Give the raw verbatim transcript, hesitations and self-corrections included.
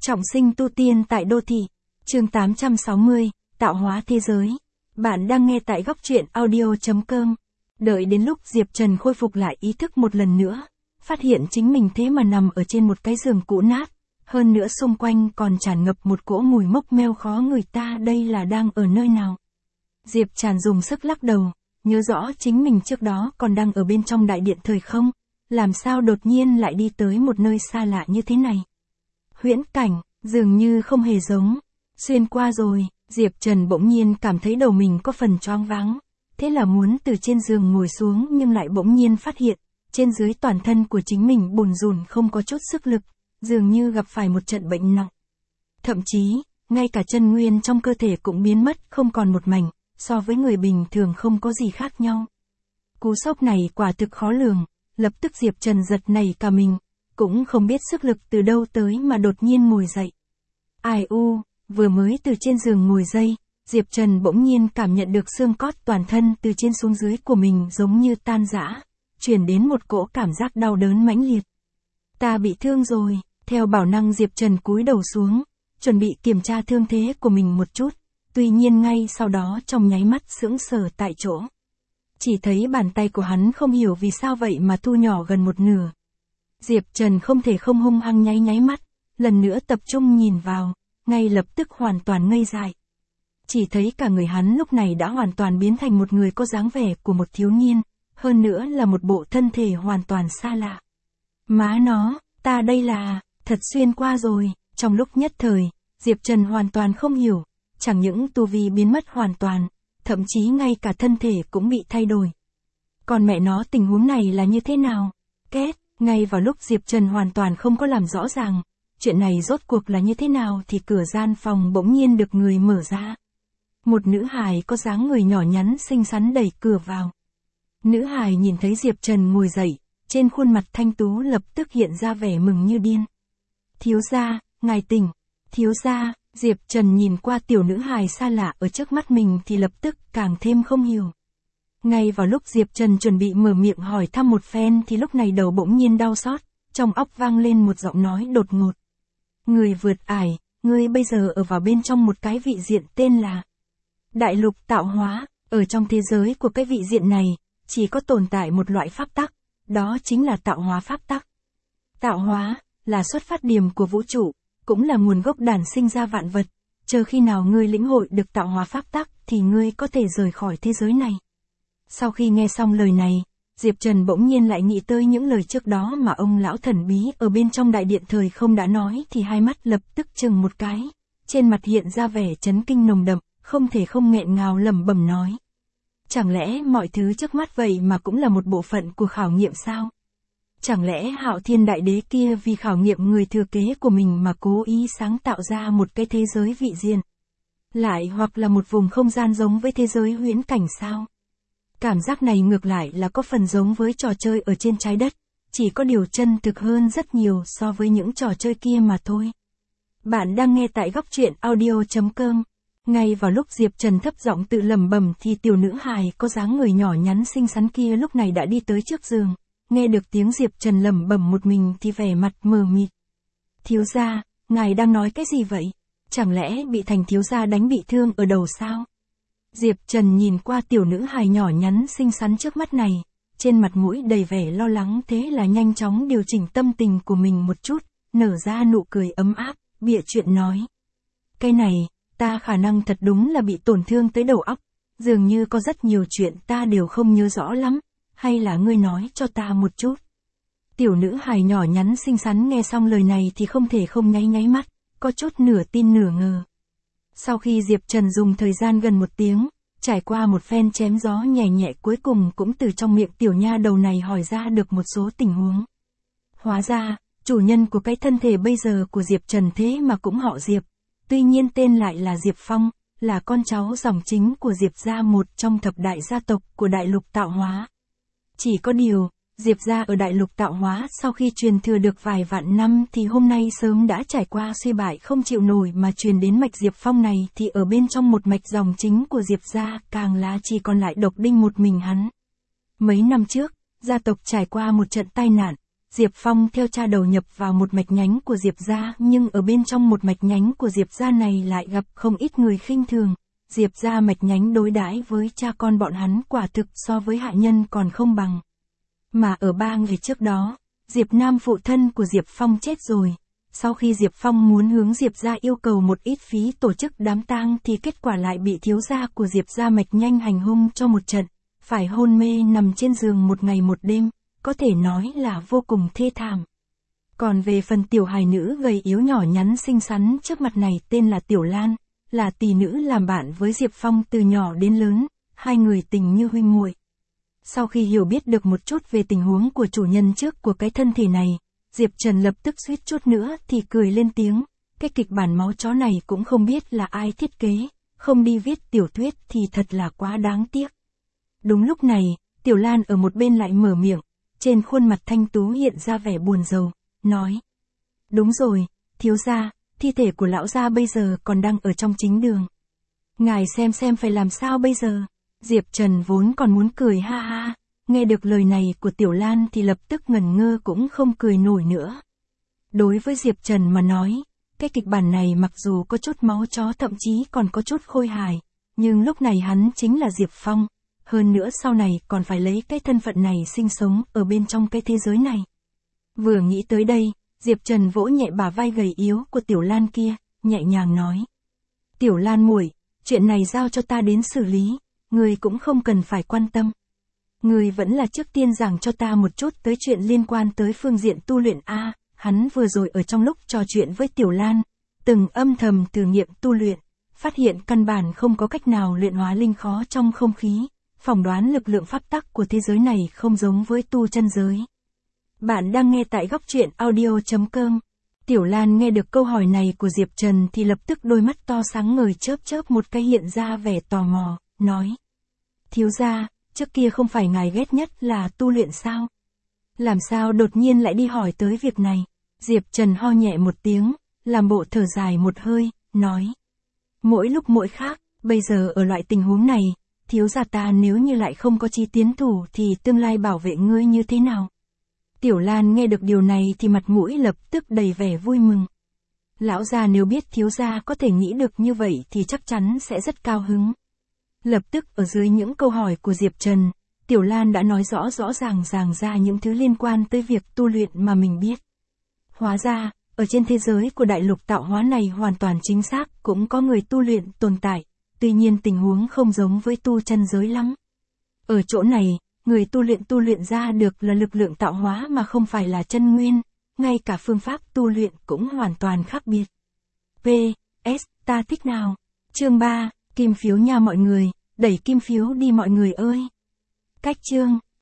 Trọng sinh tu tiên tại đô thị. Chương tám trăm sáu mươi, tạo hóa thế giới. Bạn đang nghe tại góc truyện audio chấm com. Đợi đến lúc Diệp Trần khôi phục lại ý thức một lần nữa, phát hiện chính mình thế mà nằm ở trên một cái giường cũ nát, hơn nữa xung quanh còn tràn ngập một cỗ mùi mốc meo khó người ta, đây là đang ở nơi nào? Diệp Trần dùng sức lắc đầu, nhớ rõ chính mình trước đó còn đang ở bên trong đại điện thời không, làm sao đột nhiên lại đi tới một nơi xa lạ như thế này. Huyễn cảnh, dường như không hề giống. Xuyên qua rồi, Diệp Trần bỗng nhiên cảm thấy đầu mình có phần choáng váng. Thế là muốn từ trên giường ngồi xuống nhưng lại bỗng nhiên phát hiện, trên dưới toàn thân của chính mình bùn rùn không có chút sức lực, dường như gặp phải một trận bệnh nặng. Thậm chí, ngay cả chân nguyên trong cơ thể cũng biến mất không còn một mảnh, so với người bình thường không có gì khác nhau. Cú sốc này quả thực khó lường, lập tức Diệp Trần giật nảy cả mình, cũng không biết sức lực từ đâu tới mà đột nhiên ngồi dậy. Ai u, vừa mới từ trên giường ngồi dậy, Diệp Trần bỗng nhiên cảm nhận được xương cốt toàn thân từ trên xuống dưới của mình giống như tan rã, truyền đến một cỗ cảm giác đau đớn mãnh liệt. Ta bị thương rồi, theo bản năng Diệp Trần cúi đầu xuống, chuẩn bị kiểm tra thương thế của mình một chút, tuy nhiên ngay sau đó trong nháy mắt sững sờ tại chỗ. Chỉ thấy bàn tay của hắn không hiểu vì sao vậy mà thu nhỏ gần một nửa. Diệp Trần không thể không hung hăng nháy nháy mắt, lần nữa tập trung nhìn vào, ngay lập tức hoàn toàn ngây dại. Chỉ thấy cả người hắn lúc này đã hoàn toàn biến thành một người có dáng vẻ của một thiếu niên, hơn nữa là một bộ thân thể hoàn toàn xa lạ. Má nó, ta đây là, thật xuyên qua rồi, trong lúc nhất thời, Diệp Trần hoàn toàn không hiểu, chẳng những tu vi biến mất hoàn toàn, thậm chí ngay cả thân thể cũng bị thay đổi. Còn mẹ nó tình huống này là như thế nào? Kết, ngay vào lúc Diệp Trần hoàn toàn không có làm rõ ràng, chuyện này rốt cuộc là như thế nào thì cửa gian phòng bỗng nhiên được người mở ra. Một nữ hài có dáng người nhỏ nhắn xinh xắn đẩy cửa vào. Nữ hài nhìn thấy Diệp Trần ngồi dậy, trên khuôn mặt thanh tú lập tức hiện ra vẻ mừng như điên. Thiếu gia, ngài tỉnh. Thiếu gia, Diệp Trần nhìn qua tiểu nữ hài xa lạ ở trước mắt mình thì lập tức càng thêm không hiểu. Ngay vào lúc Diệp Trần chuẩn bị mở miệng hỏi thăm một phen thì lúc này đầu bỗng nhiên đau xót, trong óc vang lên một giọng nói đột ngột. Người vượt ải, ngươi bây giờ ở vào bên trong một cái vị diện tên là Đại Lục Tạo Hóa, ở trong thế giới của cái vị diện này, chỉ có tồn tại một loại pháp tắc, đó chính là tạo hóa pháp tắc. Tạo hóa, là xuất phát điểm của vũ trụ, cũng là nguồn gốc đản sinh ra vạn vật, chờ khi nào ngươi lĩnh hội được tạo hóa pháp tắc thì ngươi có thể rời khỏi thế giới này. Sau khi nghe xong lời này, Diệp Trần bỗng nhiên lại nghĩ tới những lời trước đó mà ông lão thần bí ở bên trong đại điện thời không đã nói thì hai mắt lập tức chừng một cái, trên mặt hiện ra vẻ chấn kinh nồng đậm, không thể không nghẹn ngào lẩm bẩm nói. Chẳng lẽ mọi thứ trước mắt vậy mà cũng là một bộ phận của khảo nghiệm sao? Chẳng lẽ Hạo Thiên Đại Đế kia vì khảo nghiệm người thừa kế của mình mà cố ý sáng tạo ra một cái thế giới vị diện? Lại hoặc là một vùng không gian giống với thế giới huyễn cảnh sao? Cảm giác này ngược lại là có phần giống với trò chơi ở trên trái đất, chỉ có điều chân thực hơn rất nhiều so với những trò chơi kia mà thôi. Bạn đang nghe tại góc truyện audio chấm com. Ngay vào lúc Diệp Trần thấp giọng tự lẩm bẩm thì tiểu nữ hài có dáng người nhỏ nhắn xinh xắn kia lúc này đã đi tới trước giường, nghe được tiếng Diệp Trần lẩm bẩm một mình thì vẻ mặt mờ mịt. Thiếu gia, ngài đang nói cái gì vậy? Chẳng lẽ bị Thành thiếu gia đánh bị thương ở đầu sao? Diệp Trần nhìn qua tiểu nữ hài nhỏ nhắn xinh xắn trước mắt này, trên mặt mũi đầy vẻ lo lắng, thế là nhanh chóng điều chỉnh tâm tình của mình một chút, nở ra nụ cười ấm áp, bịa chuyện nói. Cái này, ta khả năng thật đúng là bị tổn thương tới đầu óc, dường như có rất nhiều chuyện ta đều không nhớ rõ lắm, hay là ngươi nói cho ta một chút. Tiểu nữ hài nhỏ nhắn xinh xắn nghe xong lời này thì không thể không nháy nháy mắt, có chút nửa tin nửa ngờ. Sau khi Diệp Trần dùng thời gian gần một tiếng, trải qua một phen chém gió nhẹ nhẹ cuối cùng cũng từ trong miệng tiểu nha đầu này hỏi ra được một số tình huống. Hóa ra, chủ nhân của cái thân thể bây giờ của Diệp Trần thế mà cũng họ Diệp, tuy nhiên tên lại là Diệp Phong, là con cháu dòng chính của Diệp gia, một trong thập đại gia tộc của Đại Lục Tạo Hóa. Chỉ có điều, Diệp gia ở Đại Lục Tạo Hóa sau khi truyền thừa được vài vạn năm thì hôm nay sớm đã trải qua suy bại không chịu nổi, mà truyền đến mạch Diệp Phong này thì ở bên trong một mạch dòng chính của Diệp gia càng là chỉ còn lại độc đinh một mình hắn. Mấy năm trước, gia tộc trải qua một trận tai nạn, Diệp Phong theo cha đầu nhập vào một mạch nhánh của Diệp gia, nhưng ở bên trong một mạch nhánh của Diệp gia này lại gặp không ít người khinh thường. Diệp gia mạch nhánh đối đãi với cha con bọn hắn quả thực so với hạ nhân còn không bằng. Mà ở ba ngày trước đó, Diệp Nam phụ thân của Diệp Phong chết rồi. Sau khi Diệp Phong muốn hướng Diệp gia yêu cầu một ít phí tổ chức đám tang thì kết quả lại bị thiếu gia của Diệp gia mạch nhanh hành hung cho một trận, phải hôn mê nằm trên giường một ngày một đêm, có thể nói là vô cùng thê thảm. Còn về phần tiểu hài nữ gầy yếu nhỏ nhắn xinh xắn trước mặt này tên là Tiểu Lan, là tỷ nữ làm bạn với Diệp Phong từ nhỏ đến lớn, hai người tình như huynh muội. Sau khi hiểu biết được một chút về tình huống của chủ nhân trước của cái thân thể này, Diệp Trần lập tức suýt chút nữa thì cười lên tiếng, cái kịch bản máu chó này cũng không biết là ai thiết kế, không đi viết tiểu thuyết thì thật là quá đáng tiếc. Đúng lúc này, Tiểu Lan ở một bên lại mở miệng, trên khuôn mặt thanh tú hiện ra vẻ buồn rầu, nói. Đúng rồi, thiếu gia, thi thể của lão gia bây giờ còn đang ở trong chính đường. Ngài xem xem phải làm sao bây giờ. Diệp Trần vốn còn muốn cười ha ha, nghe được lời này của Tiểu Lan thì lập tức ngẩn ngơ cũng không cười nổi nữa. Đối với Diệp Trần mà nói, cái kịch bản này mặc dù có chút máu chó thậm chí còn có chút khôi hài, nhưng lúc này hắn chính là Diệp Phong, hơn nữa sau này còn phải lấy cái thân phận này sinh sống ở bên trong cái thế giới này. Vừa nghĩ tới đây, Diệp Trần vỗ nhẹ bả vai gầy yếu của Tiểu Lan kia, nhẹ nhàng nói. Tiểu Lan muội, chuyện này giao cho ta đến xử lý, người cũng không cần phải quan tâm. Người vẫn là trước tiên giảng cho ta một chút tới chuyện liên quan tới phương diện tu luyện a. Hắn vừa rồi ở trong lúc trò chuyện với Tiểu Lan, từng âm thầm thử nghiệm tu luyện, phát hiện căn bản không có cách nào luyện hóa linh khó trong không khí, phỏng đoán lực lượng pháp tắc của thế giới này không giống với tu chân giới. Bạn đang nghe tại góc truyện audio chấm com. Tiểu Lan nghe được câu hỏi này của Diệp Trần thì lập tức đôi mắt to sáng ngời chớp chớp một cái hiện ra vẻ tò mò, nói. Thiếu gia, trước kia không phải ngài ghét nhất là tu luyện sao? Làm sao đột nhiên lại đi hỏi tới việc này? Diệp Trần ho nhẹ một tiếng, làm bộ thở dài một hơi, nói. Mỗi lúc mỗi khác, bây giờ ở loại tình huống này, thiếu gia ta nếu như lại không có chi tiến thủ thì tương lai bảo vệ ngươi như thế nào? Tiểu Lan nghe được điều này thì mặt mũi lập tức đầy vẻ vui mừng. Lão gia nếu biết thiếu gia có thể nghĩ được như vậy thì chắc chắn sẽ rất cao hứng. Lập tức ở dưới những câu hỏi của Diệp Trần, Tiểu Lan đã nói rõ rõ ràng ràng ra những thứ liên quan tới việc tu luyện mà mình biết. Hóa ra, ở trên thế giới của đại lục tạo hóa này hoàn toàn chính xác cũng có người tu luyện tồn tại, tuy nhiên tình huống không giống với tu chân giới lắm. Ở chỗ này, người tu luyện tu luyện ra được là lực lượng tạo hóa mà không phải là chân nguyên, ngay cả phương pháp tu luyện cũng hoàn toàn khác biệt. P S ta thích nào? Chương ba, kim phiếu nha mọi người, đẩy kim phiếu đi mọi người ơi. Cách chương,